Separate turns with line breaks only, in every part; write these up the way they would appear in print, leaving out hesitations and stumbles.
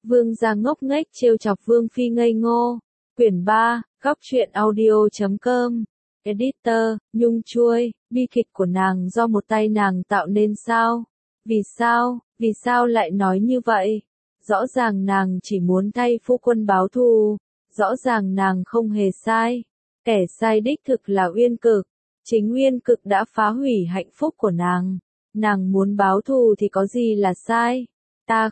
Vương gia ngốc nghếch trêu chọc Vương phi ngây ngô. Quyển 3, góc truyện audio.com. Editor, Nhung Chuôi, bi kịch của nàng do một tay nàng tạo nên sao? Vì sao lại nói như vậy? Rõ ràng nàng chỉ muốn thay phu quân báo thù, rõ ràng nàng không hề sai. Kẻ sai đích thực là Uyên Cực, chính Uyên Cực đã phá hủy hạnh phúc của nàng. Nàng muốn báo thù thì có gì là sai? Ta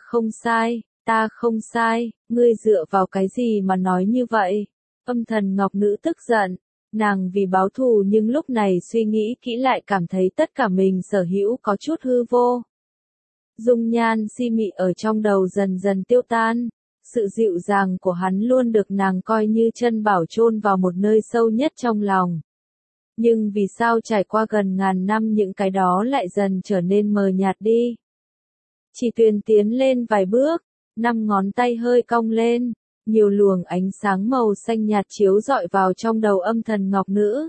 không sai, ngươi dựa vào cái gì mà nói như vậy? Âm Thần Ngọc Nữ tức giận, nàng vì báo thù nhưng lúc này suy nghĩ kỹ lại cảm thấy tất cả mình sở hữu có chút hư vô. Dung nhan si mị ở trong đầu dần dần tiêu tan, sự dịu dàng của hắn luôn được nàng coi như chân bảo chôn vào một nơi sâu nhất trong lòng. Nhưng vì sao trải qua gần ngàn năm những cái đó lại dần trở nên mờ nhạt đi? Chỉ Tuyền tiến lên vài bước, 5 ngón tay hơi cong lên, nhiều luồng ánh sáng màu xanh nhạt chiếu rọi vào trong đầu Âm Thần Ngọc Nữ.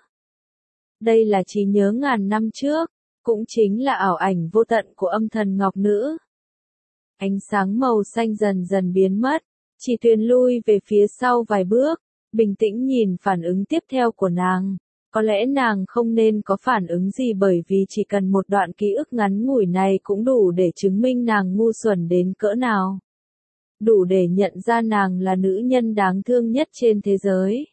Đây là trí nhớ ngàn năm trước, cũng chính là ảo ảnh vô tận của Âm Thần Ngọc Nữ. Ánh sáng màu xanh dần dần biến mất, Chỉ Tuyền lui về phía sau vài bước, bình tĩnh nhìn phản ứng tiếp theo của nàng. Có lẽ nàng không nên có phản ứng gì bởi vì chỉ cần một đoạn ký ức ngắn ngủi này cũng đủ để chứng minh nàng ngu xuẩn đến cỡ nào. Đủ để nhận ra nàng là nữ nhân đáng thương nhất trên thế giới.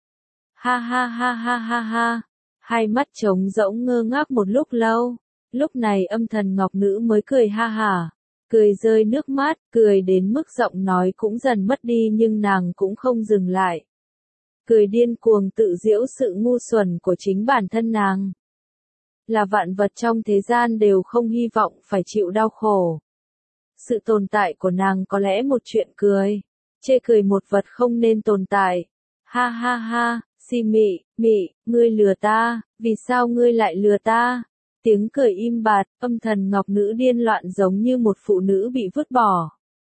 Ha ha ha ha ha ha. Hai mắt trống rỗng ngơ ngác một lúc lâu. Lúc này Âm Thần Ngọc Nữ mới cười ha hả. Cười rơi nước mắt, cười đến mức giọng nói cũng dần mất đi nhưng nàng cũng không dừng lại. Cười điên cuồng tự giễu sự ngu xuẩn của chính bản thân nàng. Là vạn vật trong thế gian đều không hy vọng phải chịu đau khổ. Sự tồn tại của nàng có lẽ một chuyện cười. Chê cười một vật không nên tồn tại. Ha ha ha, si mị, ngươi lừa ta, vì sao ngươi lại lừa ta? Tiếng cười im bặt, Âm Thần Ngọc Nữ điên loạn giống như một phụ nữ bị vứt bỏ.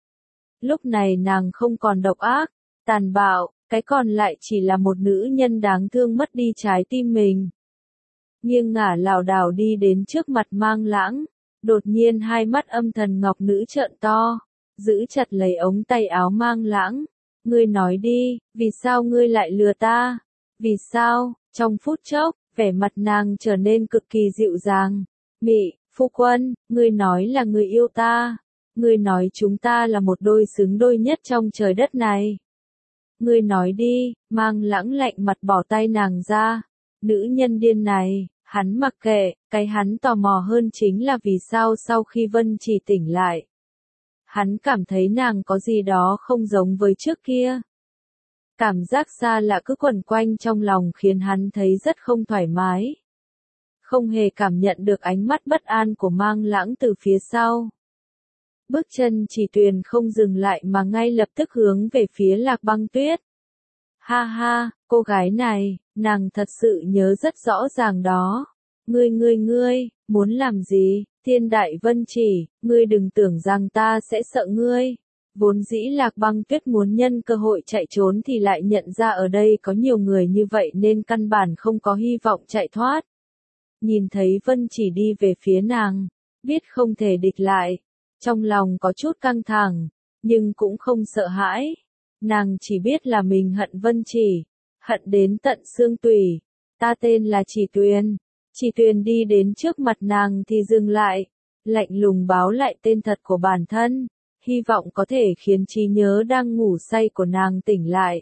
Lúc này nàng không còn độc ác, tàn bạo, cái còn lại chỉ là một nữ nhân đáng thương mất đi trái tim mình. Nghiêng ngả lảo đảo đi đến trước mặt Mang Lãng, đột nhiên hai mắt Âm Thần Ngọc Nữ trợn to, giữ chặt lấy ống tay áo Mang Lãng. Ngươi nói đi, vì sao ngươi lại lừa ta? Vì sao? Trong phút chốc, vẻ mặt nàng trở nên cực kỳ dịu dàng. Mị, phu quân, ngươi nói là ngươi yêu ta. Ngươi nói chúng ta là một đôi xứng đôi nhất trong trời đất này. Ngươi nói đi, Mang Lãng lạnh mặt bỏ tay nàng ra. Nữ nhân điên này, hắn mặc kệ, cái hắn tò mò hơn chính là vì sao sau khi Vân Chỉ tỉnh lại. Hắn cảm thấy nàng có gì đó không giống với trước kia. Cảm giác xa lạ cứ quẩn quanh trong lòng khiến hắn thấy rất không thoải mái. Không hề cảm nhận được ánh mắt bất an của Mang Lãng từ phía sau. Bước chân Chỉ Tuyền không dừng lại mà ngay lập tức hướng về phía Lạc Băng Tuyết. Ha ha, cô gái này, nàng thật sự nhớ rất rõ ràng đó. Ngươi, muốn làm gì? Thiên Đại Vân Chỉ, ngươi đừng tưởng rằng ta sẽ sợ ngươi. Vốn dĩ Lạc Băng Tuyết muốn nhân cơ hội chạy trốn thì lại nhận ra ở đây có nhiều người như vậy nên căn bản không có hy vọng chạy thoát. Nhìn thấy Vân Chỉ đi về phía nàng, biết không thể địch lại. Trong lòng có chút căng thẳng, nhưng cũng không sợ hãi. Nàng chỉ biết là mình hận Vân Chỉ, hận đến tận xương tủy. Ta tên là Chỉ Tuyền. Chỉ Tuyền đi đến trước mặt nàng thì dừng lại, lạnh lùng báo lại tên thật của bản thân, hy vọng có thể khiến trí nhớ đang ngủ say của nàng tỉnh lại.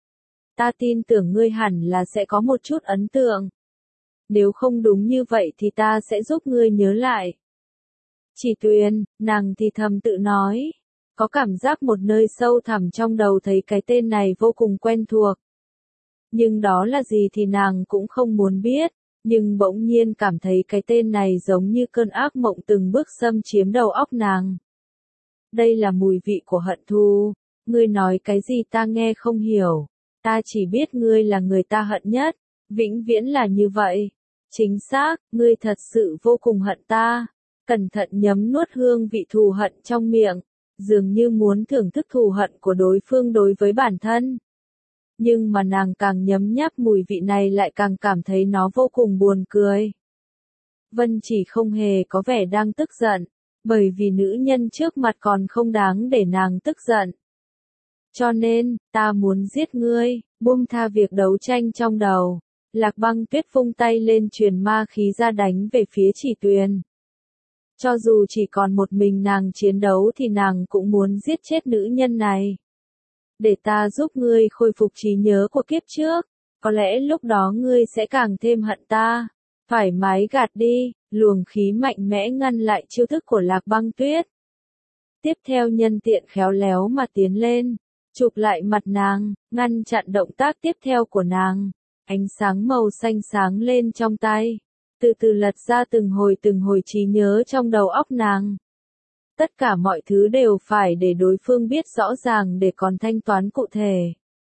Ta tin tưởng ngươi hẳn là sẽ có một chút ấn tượng. Nếu không đúng như vậy thì ta sẽ giúp ngươi nhớ lại. Chỉ Tuyền, nàng thì thầm tự nói, có cảm giác một nơi sâu thẳm trong đầu thấy cái tên này vô cùng quen thuộc. Nhưng đó là gì thì nàng cũng không muốn biết. Nhưng bỗng nhiên cảm thấy cái tên này giống như cơn ác mộng từng bước xâm chiếm đầu óc nàng. Đây là mùi vị của hận thù. Ngươi nói cái gì ta nghe không hiểu. Ta chỉ biết ngươi là người ta hận nhất. Vĩnh viễn là như vậy. Chính xác, ngươi thật sự vô cùng hận ta. Cẩn thận nhấm nuốt hương vị thù hận trong miệng. Dường như muốn thưởng thức thù hận của đối phương đối với bản thân. Nhưng mà nàng càng nhấm nháp mùi vị này lại càng cảm thấy nó vô cùng buồn cười. Vân Chỉ không hề có vẻ đang tức giận, bởi vì nữ nhân trước mặt còn không đáng để nàng tức giận. Cho nên, ta muốn giết ngươi, buông tha việc đấu tranh trong đầu. Lạc Băng Tuyết vung tay lên truyền ma khí ra đánh về phía Chỉ Tuyền. Cho dù chỉ còn một mình nàng chiến đấu thì nàng cũng muốn giết chết nữ nhân này. Để ta giúp ngươi khôi phục trí nhớ của kiếp trước, có lẽ lúc đó ngươi sẽ càng thêm hận ta. Thoải mái gạt đi, luồng khí mạnh mẽ ngăn lại chiêu thức của Lạc Băng Tuyết. Tiếp theo nhân tiện khéo léo mà tiến lên, chụp lại mặt nàng, ngăn chặn động tác tiếp theo của nàng. Ánh sáng màu xanh sáng lên trong tay, từ từ lật ra từng hồi trí nhớ trong đầu óc nàng. Tất cả mọi thứ đều phải để đối phương biết rõ ràng để còn thanh toán cụ thể.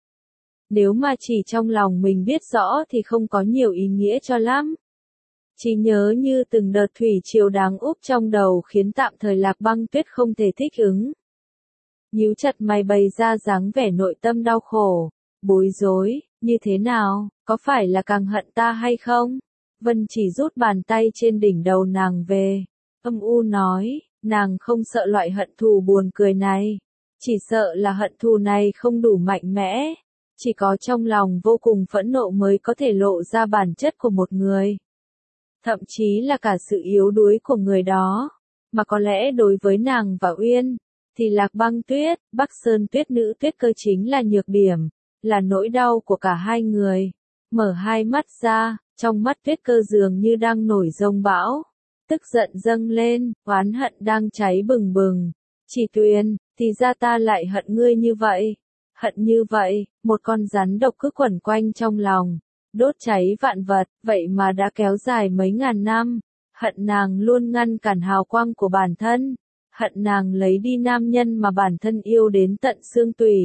Nếu mà chỉ trong lòng mình biết rõ thì không có nhiều ý nghĩa cho lắm. Trí nhớ như từng đợt thủy triều đáng úp trong đầu khiến tạm thời Lạc Băng Tuyết không thể thích ứng. Nhíu chặt mày bày ra dáng vẻ nội tâm đau khổ, bối rối, như thế nào, có phải là càng hận ta hay không? Vân Chỉ rút bàn tay trên đỉnh đầu nàng về, âm u nói, nàng không sợ loại hận thù buồn cười này, chỉ sợ là hận thù này không đủ mạnh mẽ, chỉ có trong lòng vô cùng phẫn nộ mới có thể lộ ra bản chất của một người. Thậm chí là cả sự yếu đuối của người đó, mà có lẽ đối với nàng và Uyên, thì Lạc Băng Tuyết, Bắc Sơn Tuyết Nữ Tuyết Cơ chính là nhược điểm, là nỗi đau của cả hai người. Mở hai mắt ra, trong mắt Tuyết Cơ dường như đang nổi giông bão, tức giận dâng lên, oán hận đang cháy bừng bừng. Chỉ Tuyền, thì ra ta lại hận ngươi như vậy. Hận như vậy, một con rắn độc cứ quẩn quanh trong lòng, đốt cháy vạn vật, vậy mà đã kéo dài mấy ngàn năm. Hận nàng luôn ngăn cản hào quang của bản thân, hận nàng lấy đi nam nhân mà bản thân yêu đến tận xương tủy.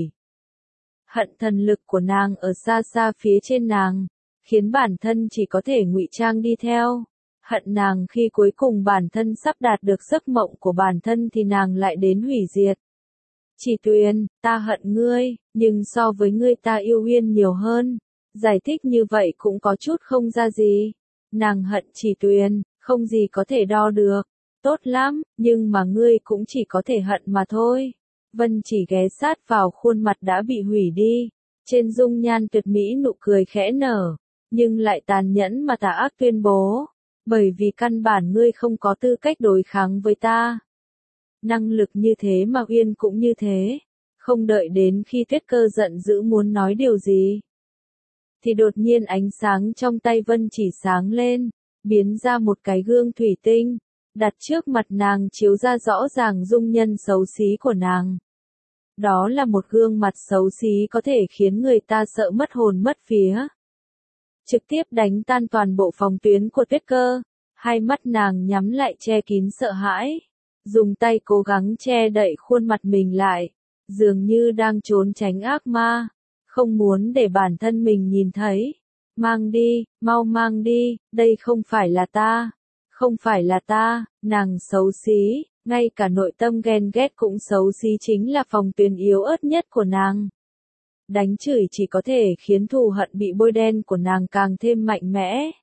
Hận thần lực của nàng ở xa xa phía trên nàng, khiến bản thân chỉ có thể ngụy trang đi theo. Hận nàng khi cuối cùng bản thân sắp đạt được giấc mộng của bản thân thì nàng lại đến hủy diệt. Chỉ Tuyền, ta hận ngươi, nhưng so với ngươi ta yêu Uyên nhiều hơn. Giải thích như vậy cũng có chút không ra gì. Nàng hận Chỉ Tuyền, không gì có thể đo được. Tốt lắm, nhưng mà ngươi cũng chỉ có thể hận mà thôi. Vân Chỉ ghé sát vào khuôn mặt đã bị hủy đi. Trên dung nhan tuyệt mỹ nụ cười khẽ nở, nhưng lại tàn nhẫn mà tà ác tuyên bố. Bởi vì căn bản ngươi không có tư cách đối kháng với ta. Năng lực như thế mà Uyên cũng như thế. Không đợi đến khi Tuyết Cơ giận dữ muốn nói điều gì, thì đột nhiên ánh sáng trong tay Vân Chỉ sáng lên, biến ra một cái gương thủy tinh, đặt trước mặt nàng chiếu ra rõ ràng dung nhân xấu xí của nàng. Đó là một gương mặt xấu xí có thể khiến người ta sợ mất hồn mất vía. Trực tiếp đánh tan toàn bộ phòng tuyến của Tuyết Cơ, hai mắt nàng nhắm lại che kín sợ hãi, dùng tay cố gắng che đậy khuôn mặt mình lại, dường như đang trốn tránh ác ma, không muốn để bản thân mình nhìn thấy. Mang đi, mau mang đi, đây không phải là ta, không phải là ta, nàng xấu xí, ngay cả nội tâm ghen ghét cũng xấu xí chính là phòng tuyến yếu ớt nhất của nàng. Đánh chửi chỉ có thể khiến thù hận bị bôi đen của nàng càng thêm mạnh mẽ.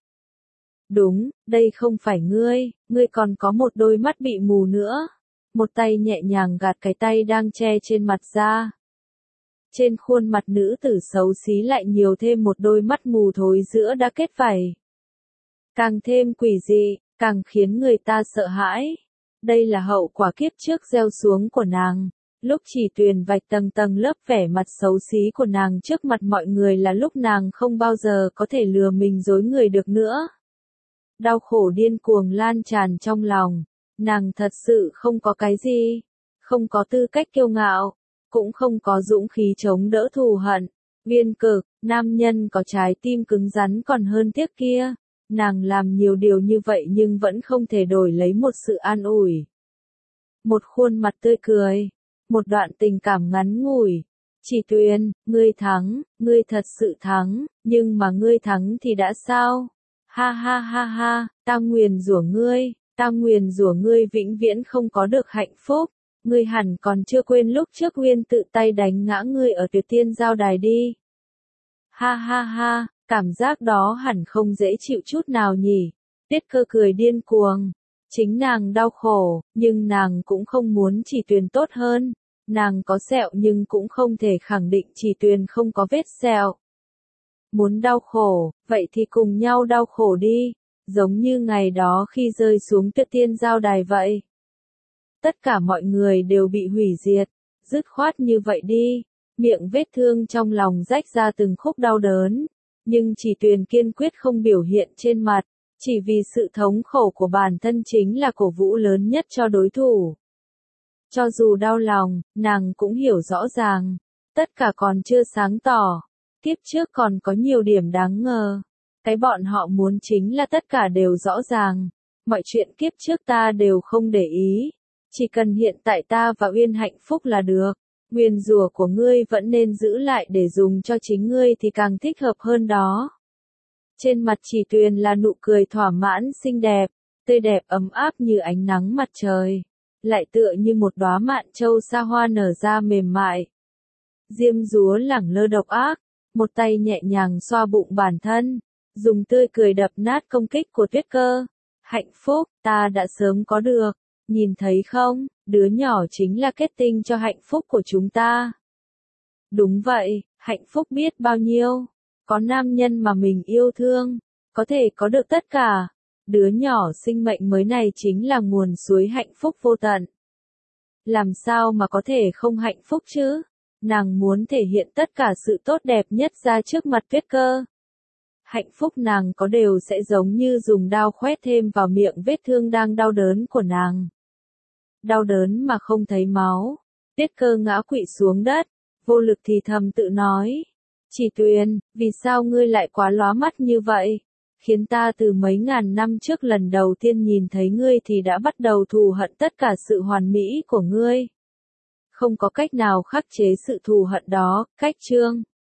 Đúng, đây không phải ngươi, ngươi còn có một đôi mắt bị mù nữa. Một tay nhẹ nhàng gạt cái tay đang che trên mặt ra. Trên khuôn mặt nữ tử xấu xí lại nhiều thêm một đôi mắt mù thối giữa đã kết vảy. Càng thêm quỷ dị, càng khiến người ta sợ hãi. Đây là hậu quả kiếp trước gieo xuống của nàng. Lúc Chỉ Tuyền vạch tầng tầng lớp vẻ mặt xấu xí của nàng trước mặt mọi người là lúc nàng không bao giờ có thể lừa mình dối người được nữa. Đau khổ điên cuồng lan tràn trong lòng. Nàng thật sự không có cái gì. Không có tư cách kiêu ngạo. Cũng không có dũng khí chống đỡ thù hận. Viên Cực, nam nhân có trái tim cứng rắn còn hơn tiếc kia. Nàng làm nhiều điều như vậy nhưng vẫn không thể đổi lấy một sự an ủi. Một khuôn mặt tươi cười. Một đoạn tình cảm ngắn ngủi. Chỉ Tuyền, ngươi thắng, ngươi thật sự thắng, nhưng mà ngươi thắng thì đã sao? Ha ha ha ha, ta nguyền rủa ngươi vĩnh viễn không có được hạnh phúc. Ngươi hẳn còn chưa quên lúc trước Uyên tự tay đánh ngã ngươi ở Tuyệt Tiên Giao Đài đi. Ha ha ha, cảm giác đó hẳn không dễ chịu chút nào nhỉ. Tuyết Cơ cười điên cuồng. Chính nàng đau khổ, nhưng nàng cũng không muốn Chỉ Tuyền tốt hơn. Nàng có sẹo nhưng cũng không thể khẳng định Chỉ Tuyền không có vết sẹo. Muốn đau khổ, vậy thì cùng nhau đau khổ đi, giống như ngày đó khi rơi xuống Tuyết Tiên Giao Đài vậy. Tất cả mọi người đều bị hủy diệt, dứt khoát như vậy đi, miệng vết thương trong lòng rách ra từng khúc đau đớn, nhưng Chỉ Tuyền kiên quyết không biểu hiện trên mặt, chỉ vì sự thống khổ của bản thân chính là cổ vũ lớn nhất cho đối thủ. Cho dù đau lòng, nàng cũng hiểu rõ ràng, tất cả còn chưa sáng tỏ, kiếp trước còn có nhiều điểm đáng ngờ. Cái bọn họ muốn chính là tất cả đều rõ ràng, mọi chuyện kiếp trước ta đều không để ý, chỉ cần hiện tại ta và Uyên hạnh phúc là được. Nguyền rủa của ngươi vẫn nên giữ lại để dùng cho chính ngươi thì càng thích hợp hơn đó. Trên mặt Chỉ Tuyền là nụ cười thỏa mãn xinh đẹp, tươi đẹp ấm áp như ánh nắng mặt trời, lại tựa như một đóa mạn châu sa hoa nở ra mềm mại. Diêm Dúa lẳng lơ độc ác, một tay nhẹ nhàng xoa bụng bản thân, dùng tươi cười đập nát công kích của Tuyết Cơ. Hạnh phúc, ta đã sớm có được, nhìn thấy không, đứa nhỏ chính là kết tinh cho hạnh phúc của chúng ta. Đúng vậy, hạnh phúc biết bao nhiêu, có nam nhân mà mình yêu thương, có thể có được tất cả. Đứa nhỏ sinh mệnh mới này chính là nguồn suối hạnh phúc vô tận. Làm sao mà có thể không hạnh phúc chứ? Nàng muốn thể hiện tất cả sự tốt đẹp nhất ra trước mặt Tuyết Cơ. Hạnh phúc nàng có đều sẽ giống như dùng dao khoét thêm vào miệng vết thương đang đau đớn của nàng. Đau đớn mà không thấy máu. Tuyết Cơ ngã quỵ xuống đất, vô lực thì thầm tự nói. Chỉ Tuyền, vì sao ngươi lại quá lóa mắt như vậy? Khiến ta từ mấy ngàn năm trước lần đầu tiên nhìn thấy ngươi thì đã bắt đầu thù hận tất cả sự hoàn mỹ của ngươi. Không có cách nào khắc chế sự thù hận đó, cách chương.